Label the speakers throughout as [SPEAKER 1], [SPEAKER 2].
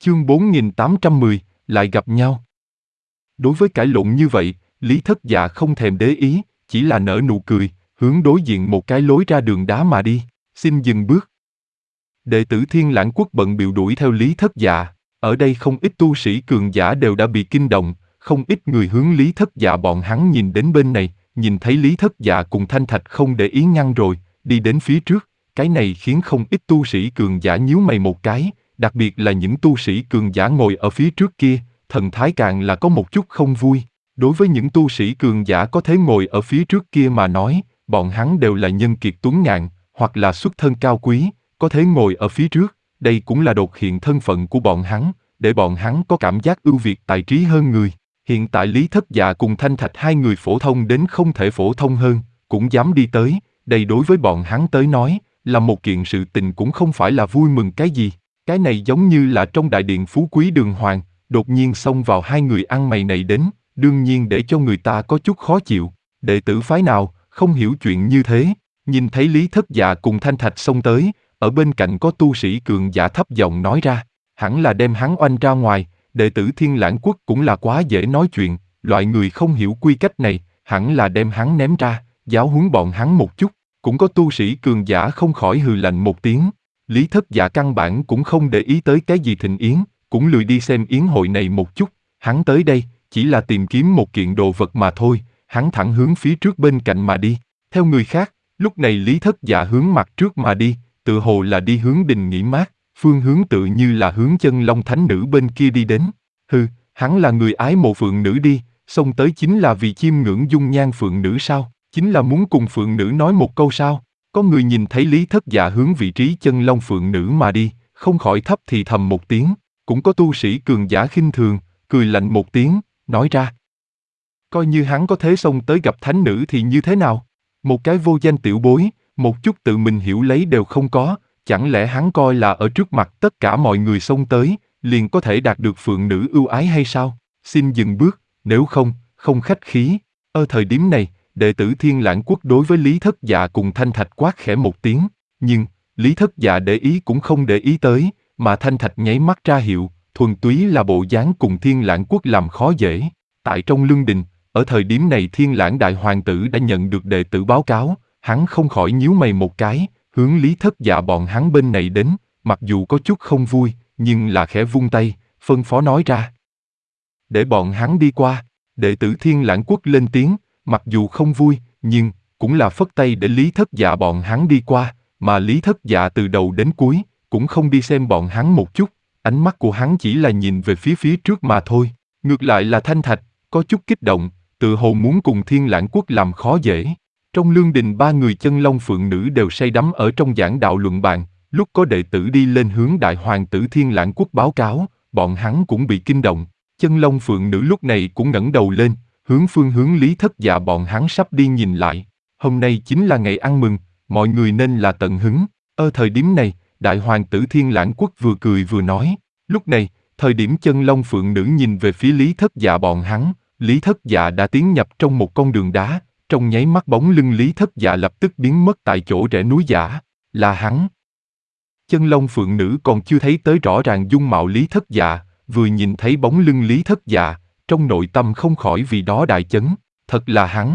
[SPEAKER 1] Chương 4810, lại gặp nhau. Đối với cãi lộn như vậy, Lý Thất Dạ không thèm để ý, chỉ là nở nụ cười, hướng đối diện một cái lối ra đường đá mà đi, xin dừng bước. Đệ tử Thiên Lãng Quốc bận bịu đuổi theo Lý Thất Dạ, ở đây không ít tu sĩ cường giả đều đã bị kinh động, không ít người hướng Lý Thất Dạ bọn hắn nhìn đến bên này, nhìn thấy Lý Thất Dạ cùng Thanh Thạch không để ý ngăn rồi, đi đến phía trước, cái này khiến không ít tu sĩ cường giả nhíu mày một cái, đặc biệt là những tu sĩ cường giả ngồi ở phía trước kia, thần thái càng là có một chút không vui. Đối với những tu sĩ cường giả có thể ngồi ở phía trước kia mà nói, bọn hắn đều là nhân kiệt tuấn ngạn, hoặc là xuất thân cao quý, có thể ngồi ở phía trước, đây cũng là đột hiện thân phận của bọn hắn, để bọn hắn có cảm giác ưu việt tài trí hơn người. Hiện tại Lý Thất Dạ cùng Thanh Thạch hai người phổ thông đến không thể phổ thông hơn, cũng dám đi tới, đây đối với bọn hắn tới nói, là một kiện sự tình cũng không phải là vui mừng cái gì. Cái này giống như là trong đại điện phú quý đường hoàng, đột nhiên xông vào hai người ăn mày này đến, đương nhiên để cho người ta có chút khó chịu. Đệ tử phái nào, không hiểu chuyện như thế, nhìn thấy Lý Thất Dạ cùng Thanh Thạch xông tới, ở bên cạnh có tu sĩ cường giả thấp giọng nói ra, hẳn là đem hắn oanh ra ngoài, đệ tử Thiên Lãng Quốc cũng là quá dễ nói chuyện, loại người không hiểu quy cách này, hẳn là đem hắn ném ra, giáo huấn bọn hắn một chút. Cũng có tu sĩ cường giả không khỏi hừ lạnh một tiếng. Lý Thất Dạ căn bản cũng không để ý tới cái gì thịnh yến, cũng lười đi xem yến hội này một chút, hắn tới đây, chỉ là tìm kiếm một kiện đồ vật mà thôi, hắn thẳng hướng phía trước bên cạnh mà đi. Theo người khác, lúc này Lý Thất Dạ hướng mặt trước mà đi, tự hồ là đi hướng đình nghỉ mát, phương hướng tự như là hướng Chân Long Thánh Nữ bên kia đi đến. Hắn là người ái mộ phượng nữ đi, xông tới chính là vì chiêm ngưỡng dung nhan phượng nữ sao? Chính là muốn cùng phượng nữ nói một câu sao? Có người nhìn thấy Lý Thất Dạ hướng vị trí Chân Long phượng nữ mà đi, không khỏi thấp thì thầm một tiếng, cũng có tu sĩ cường giả khinh thường, cười lạnh một tiếng, nói ra. Coi như hắn có thế xông tới gặp thánh nữ thì như thế nào? Một cái vô danh tiểu bối, một chút tự mình hiểu lấy đều không có, chẳng lẽ hắn coi là ở trước mặt tất cả mọi người xông tới, liền có thể đạt được phượng nữ ưu ái hay sao? Xin dừng bước, nếu không, không khách khí. Ở thời điểm này, đệ tử Thiên Lãng Quốc đối với Lý Thất Dạ cùng Thanh Thạch quát khẽ một tiếng, nhưng Lý Thất Dạ để ý cũng không để ý tới, mà Thanh Thạch nháy mắt ra hiệu, thuần túy là bộ dáng cùng Thiên Lãng Quốc làm khó dễ. Tại trong lương đình, ở thời điểm này Thiên Lãng Đại Hoàng tử đã nhận được đệ tử báo cáo, hắn không khỏi nhíu mày một cái, hướng Lý Thất Dạ bọn hắn bên này đến, mặc dù có chút không vui, nhưng là khẽ vung tay, phân phó nói ra. Để bọn hắn đi qua, đệ tử Thiên Lãng Quốc lên tiếng, mặc dù không vui, nhưng cũng là phất tay để Lý Thất Dạ bọn hắn đi qua, mà Lý Thất Dạ từ đầu đến cuối, cũng không đi xem bọn hắn một chút, ánh mắt của hắn chỉ là nhìn về phía trước mà thôi. Ngược lại là Thanh Thạch, có chút kích động, tự hồ muốn cùng Thiên Lãng Quốc làm khó dễ. Trong lương đình ba người Chân Long phượng nữ đều say đắm ở trong giảng đạo luận bàn, lúc có đệ tử đi lên hướng Đại Hoàng tử Thiên Lãng Quốc báo cáo, bọn hắn cũng bị kinh động. Chân Long phượng nữ lúc này cũng ngẩng đầu lên, hướng Lý Thất Dạ bọn hắn sắp đi nhìn lại. Hôm nay chính là ngày ăn mừng, mọi người nên là tận hứng. Ở thời điểm này, Đại Hoàng tử Thiên Lãng Quốc vừa cười vừa nói. Lúc này, thời điểm Chân Long phượng nữ nhìn về phía Lý Thất Dạ bọn hắn, Lý Thất Dạ đã tiến nhập trong một con đường đá, trong nháy mắt bóng lưng Lý Thất Dạ lập tức biến mất tại chỗ rẽ núi giả, là hắn. Chân Long phượng nữ còn chưa thấy tới rõ ràng dung mạo Lý Thất Dạ, vừa nhìn thấy bóng lưng Lý Thất Dạ, trong nội tâm không khỏi vì đó đại chấn, thật là hắn.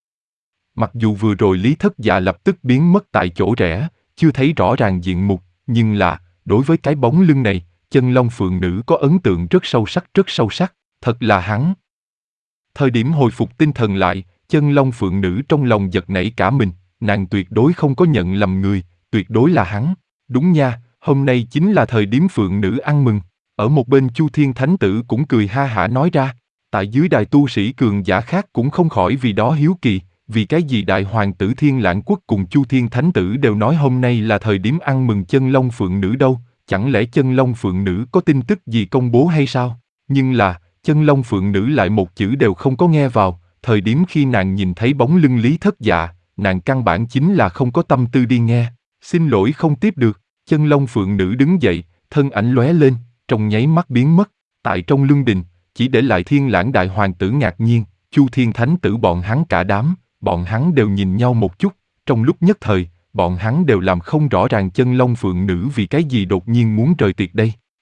[SPEAKER 1] Mặc dù vừa rồi Lý Thất Dạ lập tức biến mất tại chỗ rẽ, chưa thấy rõ ràng diện mục, nhưng là, đối với cái bóng lưng này, Chân Long phượng nữ có ấn tượng rất sâu sắc, thật là hắn. Thời điểm hồi phục tinh thần lại, Chân Long phượng nữ trong lòng giật nảy cả mình, nàng tuyệt đối không có nhận lầm người, tuyệt đối là hắn. Đúng nha, hôm nay chính là thời điểm phượng nữ ăn mừng. Ở một bên Chu Thiên Thánh Tử cũng cười ha hả nói ra, tại dưới đài tu sĩ cường giả khác cũng không khỏi vì đó hiếu kỳ, vì cái gì Đại Hoàng tử Thiên Lãng Quốc cùng Chu Thiên Thánh Tử đều nói hôm nay là thời điểm ăn mừng Chân Long phượng nữ đâu, chẳng lẽ Chân Long phượng nữ có tin tức gì công bố hay sao? Nhưng là, Chân Long phượng nữ lại một chữ đều không có nghe vào, thời điểm khi nàng nhìn thấy bóng lưng Lý Thất Dạ, nàng căn bản chính là không có tâm tư đi nghe, xin lỗi không tiếp được. Chân Long phượng nữ đứng dậy, thân ảnh lóe lên, trong nháy mắt biến mất, tại trong lương đình, chỉ để lại Thiên Lãng Đại Hoàng tử ngạc nhiên, Chu Thiên Thánh Tử bọn hắn cả đám, bọn hắn đều nhìn nhau một chút, trong lúc nhất thời, bọn hắn đều làm không rõ ràng Chân Long phượng nữ vì cái gì đột nhiên muốn rời tiệc đây.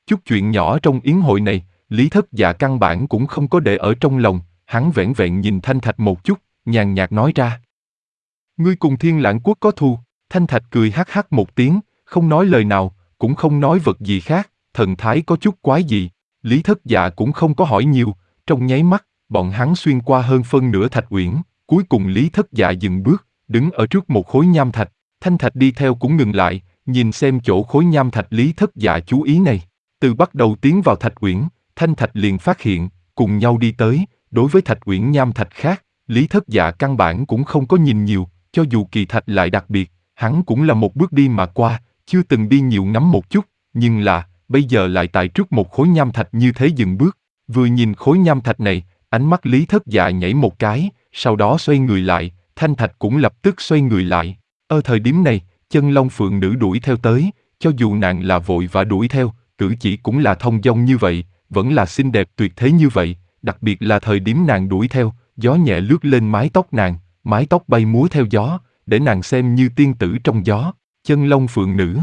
[SPEAKER 1] Chút chuyện nhỏ trong yến hội này, Lý Thất Dạ căn bản cũng không có để ở trong lòng, hắn vẻn vẹn nhìn Thanh Thạch một chút, nhàn nhạt nói ra. Ngươi cùng Thiên Lãng Quốc có thù. Thanh Thạch cười hắc hắc một tiếng, không nói lời nào, cũng không nói vật gì khác, thần thái có chút quái dị. Lý Thất Dạ cũng không có hỏi nhiều, trong nháy mắt, bọn hắn xuyên qua hơn phân nửa thạch uyển, cuối cùng Lý Thất Dạ dừng bước, đứng ở trước một khối nham thạch. Thanh Thạch đi theo cũng ngừng lại, nhìn xem chỗ khối nham thạch Lý Thất Dạ chú ý này. Từ bắt đầu tiến vào thạch uyển, Thanh Thạch liền phát hiện, cùng nhau đi tới, đối với thạch uyển nham thạch khác, Lý Thất Dạ căn bản cũng không có nhìn nhiều, cho dù kỳ thạch lại đặc biệt, hắn cũng là một bước đi mà qua, chưa từng đi nhiều ngắm một chút, nhưng là, bây giờ lại tại trước một khối nham thạch như thế dừng bước. Vừa nhìn khối nham thạch này, ánh mắt Lý Thất Dạ nhảy một cái, sau đó xoay người lại, Thanh Thạch cũng lập tức xoay người lại. Ở thời điểm này, Chân Long Phượng Nữ đuổi theo tới, cho dù nàng là vội và đuổi theo, cử chỉ cũng là thông dong như vậy, vẫn là xinh đẹp tuyệt thế như vậy, đặc biệt là thời điểm nàng đuổi theo, gió nhẹ lướt lên mái tóc nàng, mái tóc bay múa theo gió, để nàng xem như tiên tử trong gió. Chân Long Phượng Nữ.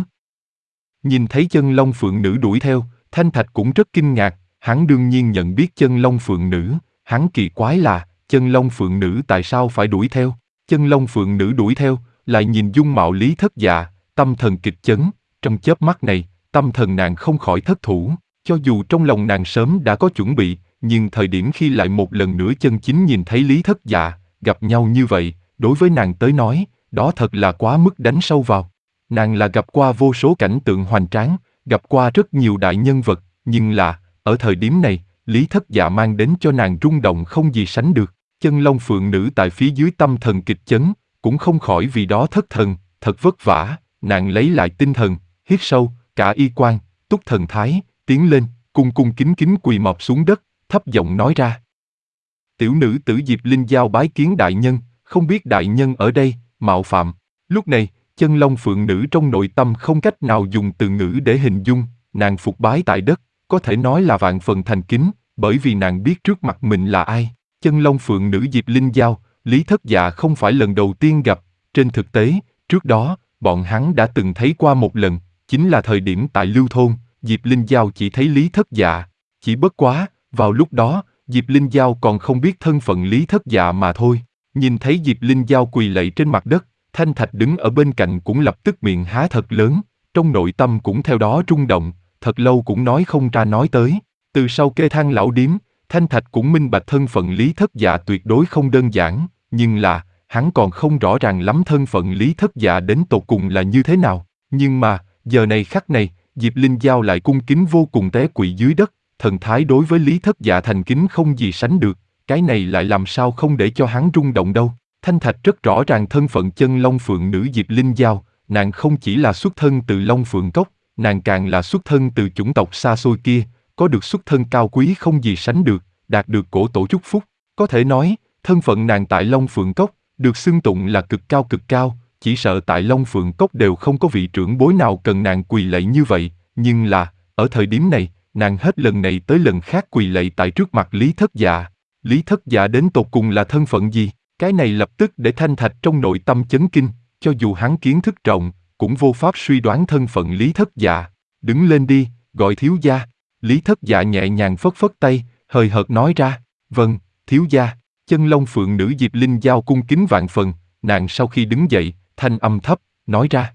[SPEAKER 1] Nhìn thấy Chân Long Phượng Nữ đuổi theo, Thanh Thạch cũng rất kinh ngạc, hắn đương nhiên nhận biết Chân Long Phượng Nữ, hắn kỳ quái là, Chân Long Phượng Nữ tại sao phải đuổi theo? Chân Long Phượng Nữ đuổi theo, lại nhìn dung mạo Lý Thất Dạ, tâm thần kịch chấn, trong chớp mắt này, tâm thần nàng không khỏi thất thủ, cho dù trong lòng nàng sớm đã có chuẩn bị, nhưng thời điểm khi lại một lần nữa chân chính nhìn thấy Lý Thất Dạ, gặp nhau như vậy, đối với nàng tới nói, đó thật là quá mức đánh sâu vào. Nàng là gặp qua vô số cảnh tượng hoành tráng, gặp qua rất nhiều đại nhân vật, nhưng là, ở thời điểm này, Lý Thất Dạ mang đến cho nàng rung động không gì sánh được. Chân Long Phượng Nữ tại phía dưới tâm thần kịch chấn, cũng không khỏi vì đó thất thần, thật vất vả, nàng lấy lại tinh thần, hít sâu, cả y quan, túc thần thái, tiến lên, cung cung kính kính quỳ mọp xuống đất, thấp giọng nói ra. Tiểu nữ tử Diệp Linh Giao bái kiến đại nhân, không biết đại nhân ở đây, mạo phạm. Lúc này, Chân Long Phượng Nữ trong nội tâm không cách nào dùng từ ngữ để hình dung, nàng phục bái tại đất, có thể nói là vạn phần thành kính, bởi vì nàng biết trước mặt mình là ai. Chân Long Phượng Nữ Diệp Linh Giao, Lý Thất Dạ không phải lần đầu tiên gặp, trên thực tế, trước đó, bọn hắn đã từng thấy qua một lần, chính là thời điểm tại Lưu Thôn, Diệp Linh Giao chỉ thấy Lý Thất Dạ, chỉ bất quá, vào lúc đó, Diệp Linh Giao còn không biết thân phận Lý Thất Dạ mà thôi. Nhìn thấy Diệp Linh Giao quỳ lạy trên mặt đất, Thanh Thạch đứng ở bên cạnh cũng lập tức miệng há thật lớn, trong nội tâm cũng theo đó rung động, thật lâu cũng nói không ra nói tới. Từ sau kê thang lão điếm, Thanh Thạch cũng minh bạch thân phận Lý Thất Dạ tuyệt đối không đơn giản, nhưng là, hắn còn không rõ ràng lắm thân phận Lý Thất Dạ đến tột cùng là như thế nào. Nhưng mà, giờ này khắc này, Diệp Linh Giao lại cung kính vô cùng té quỵ dưới đất, thần thái đối với Lý Thất Dạ thành kính không gì sánh được, cái này lại làm sao không để cho hắn rung động đâu. Thanh Thạch rất rõ ràng thân phận Chân Long Phượng Nữ Diệp Linh Giao, nàng không chỉ là xuất thân từ Long Phượng Cốc, nàng càng là xuất thân từ chủng tộc xa xôi kia, có được xuất thân cao quý không gì sánh được, đạt được cổ tổ chúc phúc. Có thể nói, thân phận nàng tại Long Phượng Cốc, được xưng tụng là cực cao, chỉ sợ tại Long Phượng Cốc đều không có vị trưởng bối nào cần nàng quỳ lạy như vậy, nhưng là, ở thời điểm này, nàng hết lần này tới lần khác quỳ lạy tại trước mặt Lý Thất Dạ. Lý Thất Dạ đến tột cùng là thân phận gì? Cái này lập tức để Thanh Thạch trong nội tâm chấn kinh, cho dù hắn kiến thức rộng, cũng vô pháp suy đoán thân phận Lý Thất Dạ. Đứng lên đi, gọi thiếu gia. Lý Thất Dạ nhẹ nhàng phất phất tay, hời hợt nói ra, vâng, thiếu gia. Chân Long Phượng Nữ Diệp Linh Giao cung kính vạn phần, nàng sau khi đứng dậy, thanh âm thấp, nói ra.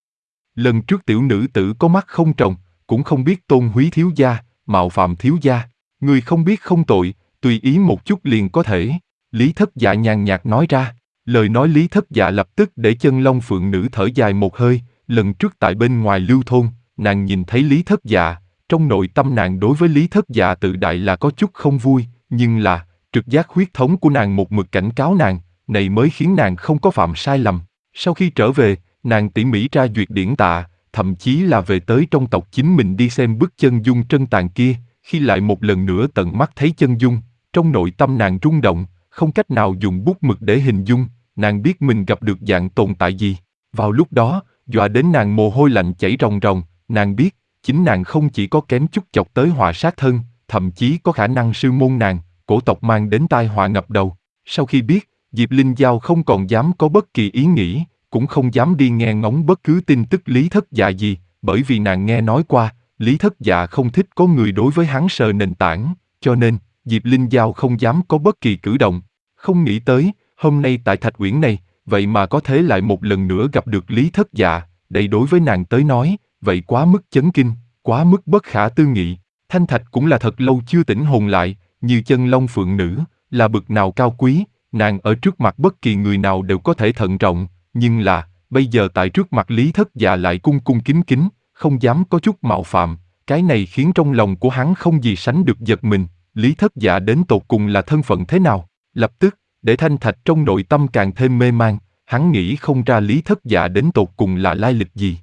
[SPEAKER 1] Lần trước tiểu nữ tử có mắt không tròng, cũng không biết tôn húy thiếu gia, mạo phạm thiếu gia. Người không biết không tội, tùy ý một chút liền có thể. Lý Thất Dạ nhàn nhạt nói ra, lời nói Lý Thất Dạ lập tức để Chân Long Phượng Nữ thở dài một hơi, lần trước tại bên ngoài Lưu Thôn, nàng nhìn thấy Lý Thất Dạ, trong nội tâm nàng đối với Lý Thất Dạ tự đại là có chút không vui, nhưng là, trực giác huyết thống của nàng một mực cảnh cáo nàng, này mới khiến nàng không có phạm sai lầm. Sau khi trở về, nàng tỉ mỉ ra duyệt điển tạ, thậm chí là về tới trong tộc chính mình đi xem bức chân dung trân tàn kia, khi lại một lần nữa tận mắt thấy chân dung, trong nội tâm nàng rung động, không cách nào dùng bút mực để hình dung, nàng biết mình gặp được dạng tồn tại gì. Vào lúc đó, dọa đến nàng mồ hôi lạnh chảy ròng ròng, nàng biết, chính nàng không chỉ có kém chút chọc tới họa sát thân, thậm chí có khả năng sư môn nàng, cổ tộc mang đến tai họa ngập đầu. Sau khi biết, Diệp Linh Giao không còn dám có bất kỳ ý nghĩ, cũng không dám đi nghe ngóng bất cứ tin tức Lý Thất Dạ gì, bởi vì nàng nghe nói qua, Lý Thất Dạ không thích có người đối với hắn sờ nền tảng, cho nên, Diệp Linh Giao không dám có bất kỳ cử động. Không nghĩ tới, hôm nay tại Thạch Uyển này, vậy mà có thể lại một lần nữa gặp được Lý Thất Dạ, đây đối với nàng tới nói, vậy quá mức chấn kinh, quá mức bất khả tư nghị. Thanh Thạch cũng là thật lâu chưa tỉnh hồn lại, như chân long phượng nữ, là bực nào cao quý, nàng ở trước mặt bất kỳ người nào đều có thể thận trọng, nhưng là, bây giờ tại trước mặt Lý Thất Dạ lại cung cung kính kính, không dám có chút mạo phạm, cái này khiến trong lòng của hắn không gì sánh được giật mình, Lý Thất Dạ đến tột cùng là thân phận thế nào, lập tức, để Thanh Thạch trong nội tâm càng thêm mê man, hắn nghĩ không ra Lý Thất Dạ đến tột cùng là lai lịch gì.